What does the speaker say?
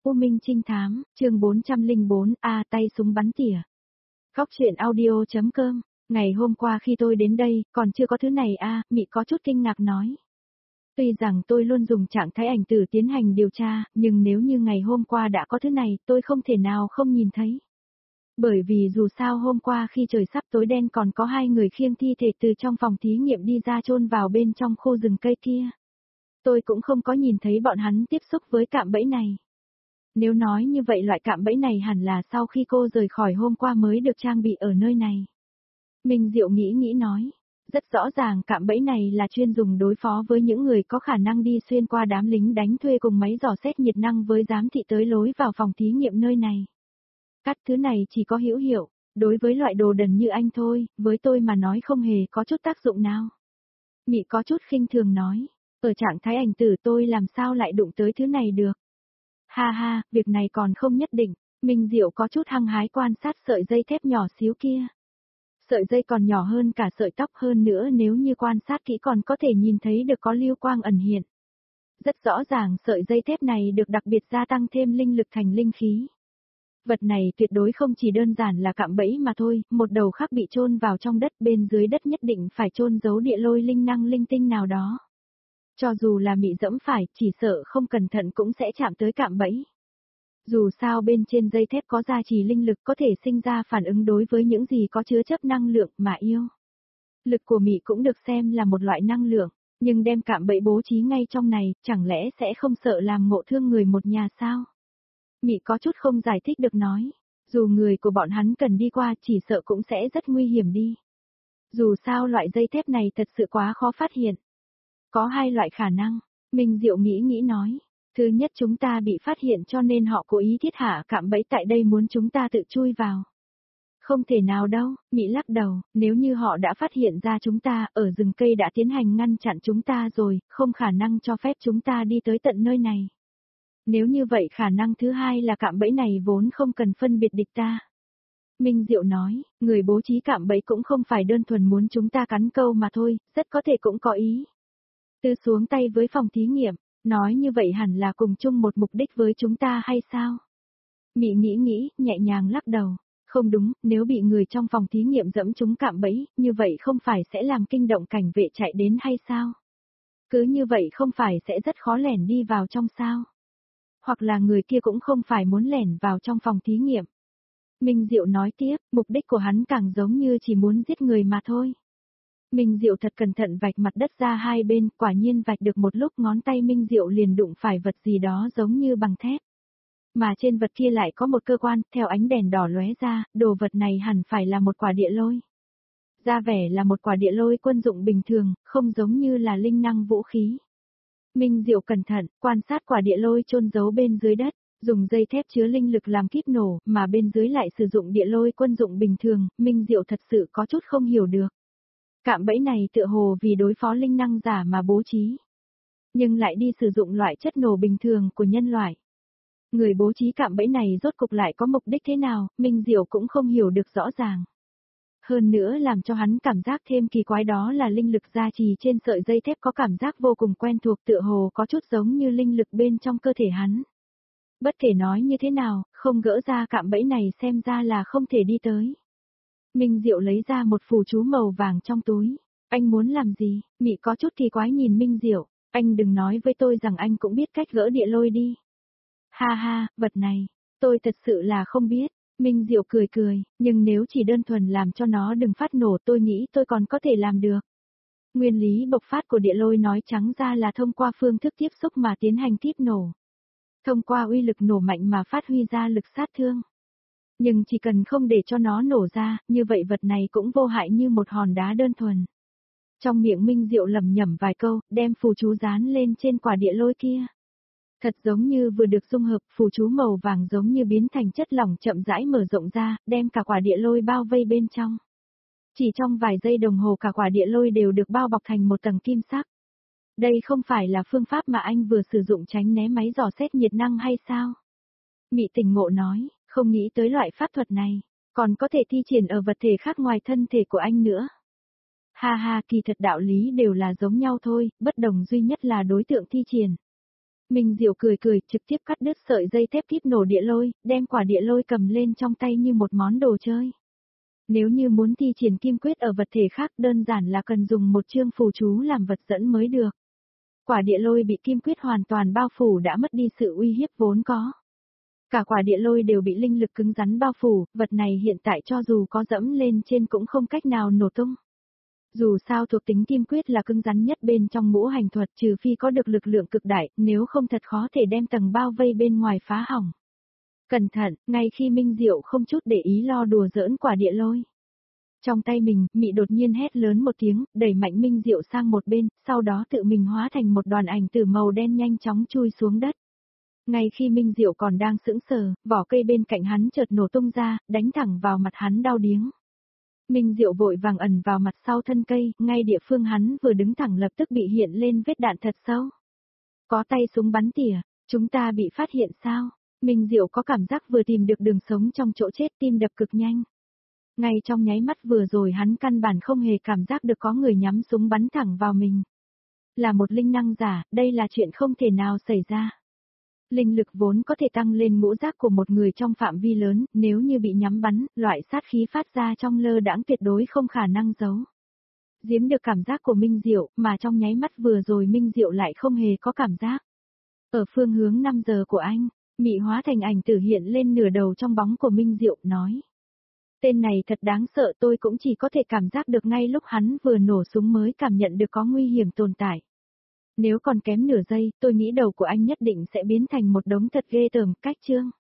U Minh Trinh Thám, chương 404, tay súng bắn tỉa. Khóc chuyện audio.com, ngày hôm qua khi tôi đến đây, còn chưa có thứ này Mị có chút kinh ngạc nói. Tuy rằng tôi luôn dùng trạng thái ảnh tử tiến hành điều tra, nhưng nếu như ngày hôm qua đã có thứ này, tôi không thể nào không nhìn thấy. Bởi vì dù sao hôm qua khi trời sắp tối đen còn có 2 người khiêng thi thể từ trong phòng thí nghiệm đi ra chôn vào bên trong khu rừng cây kia. Tôi cũng không có nhìn thấy bọn hắn tiếp xúc với cạm bẫy này. Nếu nói như vậy loại cạm bẫy này hẳn là sau khi cô rời khỏi hôm qua mới được trang bị ở nơi này. Minh Diệu nghĩ nói, rất rõ ràng cạm bẫy này là chuyên dùng đối phó với những người có khả năng đi xuyên qua đám lính đánh thuê cùng máy dò xét nhiệt năng với giám thị tới lối vào phòng thí nghiệm nơi này. Cắt thứ này chỉ có hữu hiệu, đối với loại đồ đần như anh thôi, với tôi mà nói không hề có chút tác dụng nào. Mị có chút khinh thường nói, ở trạng thái ảnh tử tôi làm sao lại đụng tới thứ này được. Ha, việc này còn không nhất định, Minh Diệu có chút hăng hái quan sát sợi dây thép nhỏ xíu kia. Sợi dây còn nhỏ hơn cả sợi tóc hơn nữa nếu như quan sát kỹ còn có thể nhìn thấy được có lưu quang ẩn hiện. Rất rõ ràng sợi dây thép này được đặc biệt gia tăng thêm linh lực thành linh khí. Vật này tuyệt đối không chỉ đơn giản là cạm bẫy mà thôi, một đầu khác bị chôn vào trong đất bên dưới đất nhất định phải chôn giấu địa lôi linh năng linh tinh nào đó. Cho dù là Mị dẫm phải, chỉ sợ không cẩn thận cũng sẽ chạm tới cạm bẫy. Dù sao bên trên dây thép có gia trì linh lực có thể sinh ra phản ứng đối với những gì có chứa chấp năng lượng mà yêu. Lực của Mị cũng được xem là một loại năng lượng, nhưng đem cạm bẫy bố trí ngay trong này, chẳng lẽ sẽ không sợ làm ngộ thương người một nhà sao? Mị có chút không giải thích được nói, dù người của bọn hắn cần đi qua chỉ sợ cũng sẽ rất nguy hiểm đi. Dù sao loại dây thép này thật sự quá khó phát hiện. Có 2 loại khả năng, Minh Diệu nghĩ nói. Thứ nhất chúng ta bị phát hiện cho nên họ cố ý thiết hạ cạm bẫy tại đây muốn chúng ta tự chui vào. Không thể nào đâu, Mị lắc đầu, nếu như họ đã phát hiện ra chúng ta ở rừng cây đã tiến hành ngăn chặn chúng ta rồi, không khả năng cho phép chúng ta đi tới tận nơi này. Nếu như vậy khả năng thứ hai là cạm bẫy này vốn không cần phân biệt địch ta. Minh Diệu nói, người bố trí cạm bẫy cũng không phải đơn thuần muốn chúng ta cắn câu mà thôi, rất có thể cũng có ý. Tư xuống tay với phòng thí nghiệm, nói như vậy hẳn là cùng chung một mục đích với chúng ta hay sao? Mị nghĩ, nhẹ nhàng lắc đầu. Không đúng, nếu bị người trong phòng thí nghiệm dẫm trúng cạm bẫy, như vậy không phải sẽ làm kinh động cảnh vệ chạy đến hay sao? Cứ như vậy không phải sẽ rất khó lẻn đi vào trong sao? Hoặc là người kia cũng không phải muốn lẻn vào trong phòng thí nghiệm. Minh Diệu nói tiếp, mục đích của hắn càng giống như chỉ muốn giết người mà thôi. Minh Diệu thật cẩn thận vạch mặt đất ra hai bên, quả nhiên vạch được một lúc ngón tay Minh Diệu liền đụng phải vật gì đó giống như bằng thép. Mà trên vật kia lại có một cơ quan, theo ánh đèn đỏ lóe ra, đồ vật này hẳn phải là một quả địa lôi. Ra vẻ là một quả địa lôi quân dụng bình thường, không giống như là linh năng vũ khí. Minh Diệu cẩn thận, quan sát quả địa lôi chôn giấu bên dưới đất, dùng dây thép chứa linh lực làm kíp nổ, mà bên dưới lại sử dụng địa lôi quân dụng bình thường, Minh Diệu thật sự có chút không hiểu được. Cạm bẫy này tựa hồ vì đối phó linh năng giả mà bố trí. Nhưng lại đi sử dụng loại chất nổ bình thường của nhân loại. Người bố trí cạm bẫy này rốt cục lại có mục đích thế nào, Minh Diệu cũng không hiểu được rõ ràng. Hơn nữa làm cho hắn cảm giác thêm kỳ quái đó là linh lực gia trì trên sợi dây thép có cảm giác vô cùng quen thuộc tựa hồ có chút giống như linh lực bên trong cơ thể hắn. Bất kể nói như thế nào, không gỡ ra cạm bẫy này xem ra là không thể đi tới. Minh Diệu lấy ra một phù chú màu vàng trong túi. Anh muốn làm gì? Mị có chút kỳ quái nhìn Minh Diệu. Anh đừng nói với tôi rằng anh cũng biết cách gỡ địa lôi đi. Ha, vật này, tôi thật sự là không biết. Minh Diệu cười, nhưng nếu chỉ đơn thuần làm cho nó đừng phát nổ tôi nghĩ tôi còn có thể làm được. Nguyên lý bộc phát của địa lôi nói trắng ra là thông qua phương thức tiếp xúc mà tiến hành kíp nổ. Thông qua uy lực nổ mạnh mà phát huy ra lực sát thương. Nhưng chỉ cần không để cho nó nổ ra, như vậy vật này cũng vô hại như một hòn đá đơn thuần. Trong miệng Minh Diệu lẩm nhẩm vài câu, đem phù chú dán lên trên quả địa lôi kia. Thật giống như vừa được dung hợp, phù chú màu vàng giống như biến thành chất lỏng chậm rãi mở rộng ra, đem cả quả địa lôi bao vây bên trong. Chỉ trong vài giây đồng hồ cả quả địa lôi đều được bao bọc thành một tầng kim sắc. Đây không phải là phương pháp mà anh vừa sử dụng tránh né máy dò xét nhiệt năng hay sao? Mị tỉnh ngộ nói, không nghĩ tới loại pháp thuật này, còn có thể thi triển ở vật thể khác ngoài thân thể của anh nữa. Ha, kỳ thật đạo lý đều là giống nhau thôi, bất đồng duy nhất là đối tượng thi triển. Minh Diệu cười cười, trực tiếp cắt đứt sợi dây thép kíp nổ địa lôi, đem quả địa lôi cầm lên trong tay như một món đồ chơi. Nếu như muốn thi triển kim quyết ở vật thể khác đơn giản là cần dùng một chương phù chú làm vật dẫn mới được. Quả địa lôi bị kim quyết hoàn toàn bao phủ đã mất đi sự uy hiếp vốn có. Cả quả địa lôi đều bị linh lực cứng rắn bao phủ, vật này hiện tại cho dù có dẫm lên trên cũng không cách nào nổ tung. Dù sao thuộc tính kim quyết là cứng rắn nhất bên trong ngũ hành thuật trừ phi có được lực lượng cực đại, nếu không thật khó thể đem tầng bao vây bên ngoài phá hỏng. Cẩn thận, ngay khi Minh Diệu không chút để ý lo đùa giỡn quả địa lôi. Trong tay mình, Mị đột nhiên hét lớn một tiếng, đẩy mạnh Minh Diệu sang một bên, sau đó tự mình hóa thành một đoàn ảnh tử màu đen nhanh chóng chui xuống đất. Ngay khi Minh Diệu còn đang sững sờ, vỏ cây bên cạnh hắn chợt nổ tung ra, đánh thẳng vào mặt hắn đau điếng. Minh Diệu vội vàng ẩn vào mặt sau thân cây, ngay địa phương hắn vừa đứng thẳng lập tức bị hiện lên vết đạn thật sâu. Có tay súng bắn tỉa, chúng ta bị phát hiện sao? Minh Diệu có cảm giác vừa tìm được đường sống trong chỗ chết, tim đập cực nhanh. Ngay trong nháy mắt vừa rồi hắn căn bản không hề cảm giác được có người nhắm súng bắn thẳng vào mình. Là một linh năng giả, đây là chuyện không thể nào xảy ra. Linh lực vốn có thể tăng lên ngũ giác của một người trong phạm vi lớn, nếu như bị nhắm bắn, loại sát khí phát ra trong lơ đãng tuyệt đối không khả năng giấu. Giếm được cảm giác của Minh Diệu, mà trong nháy mắt vừa rồi Minh Diệu lại không hề có cảm giác. Ở phương hướng 5 giờ của anh, Mị hóa thành ảnh tử hiện lên nửa đầu trong bóng của Minh Diệu, nói. Tên này thật đáng sợ, tôi cũng chỉ có thể cảm giác được ngay lúc hắn vừa nổ súng mới cảm nhận được có nguy hiểm tồn tại. Nếu còn kém nửa giây, tôi nghĩ đầu của anh nhất định sẽ biến thành một đống thật ghê tởm, cách chương.